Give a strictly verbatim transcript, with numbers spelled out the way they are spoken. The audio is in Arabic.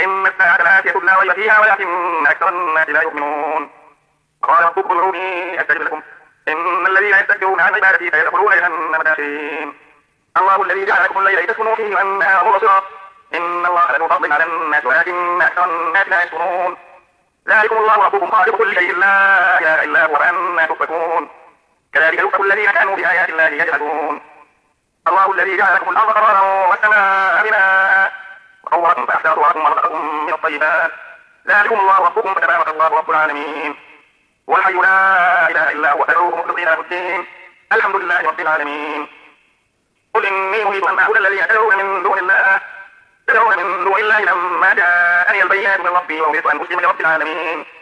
إن الساعة لآتية لا ريب فيها ولكن أكثر الناس لا يؤمنون. قال ربكم ادعوني أستجب لكم إن الذين يستكبرون عن عبادتي سيدخلون جهنم داخرين. الله الذي جعل لكم الليل لتسكنوا فيه والنهار مبصرا إن الله لذو فضل على الناس ولكن أكثر الناس لا يشكرون. ذلكم الله ربكم خالق كل شيء لا إله إلا هو فأنى تؤفكون. كذلك يؤفك الذين كانوا بآيات الله يجحدون. الله الذي جعل لكم الأرض قرارا والسماء بناء وصوركم فأحسن صوركم ورزقكم من الطيبات. ذلكم الله ربكم فتبارك الله رب العالمين. والحي لا إله إلا هو فادعوه مخلصين له الدين الحمد لله رب العالمين. قل إني أريد أن أعبد الذين تدعون من دون الله تدعون من دون الله لما جاءني البينات من ربي وأمرت أن أسلم لرب العالمين.